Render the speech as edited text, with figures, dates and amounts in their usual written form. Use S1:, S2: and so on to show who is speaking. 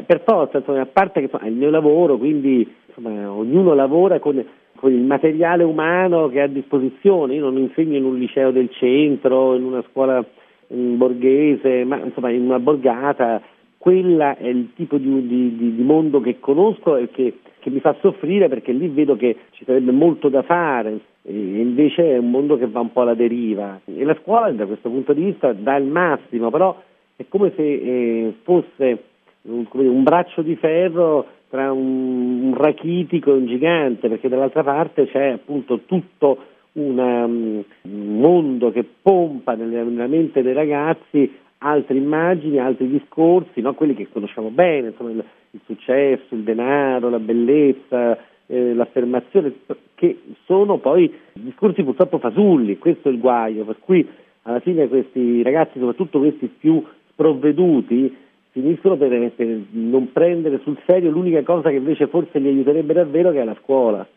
S1: per forza, insomma, a parte che insomma, è il mio lavoro, quindi insomma, ognuno lavora con il materiale umano che ha a disposizione. Io non insegno in un liceo del centro, in una scuola borghese, ma insomma in una borgata. Quella è il tipo di mondo che conosco e che mi fa soffrire, perché lì vedo che ci sarebbe molto da fare e invece è un mondo che va un po' alla deriva, e la scuola da questo punto di vista dà il massimo, però è come se fosse un braccio di ferro tra un rachitico e un gigante, perché dall'altra parte c'è appunto tutto un mondo che pompa nella mente dei ragazzi altre immagini, altri discorsi, no? Quelli che conosciamo bene, insomma, il successo, il denaro, la bellezza, l'affermazione, che sono poi discorsi purtroppo fasulli. Questo è il guaio, per cui alla fine questi ragazzi, soprattutto questi più sprovveduti, finiscono per non prendere sul serio l'unica cosa che invece forse li aiuterebbe davvero, che è la scuola.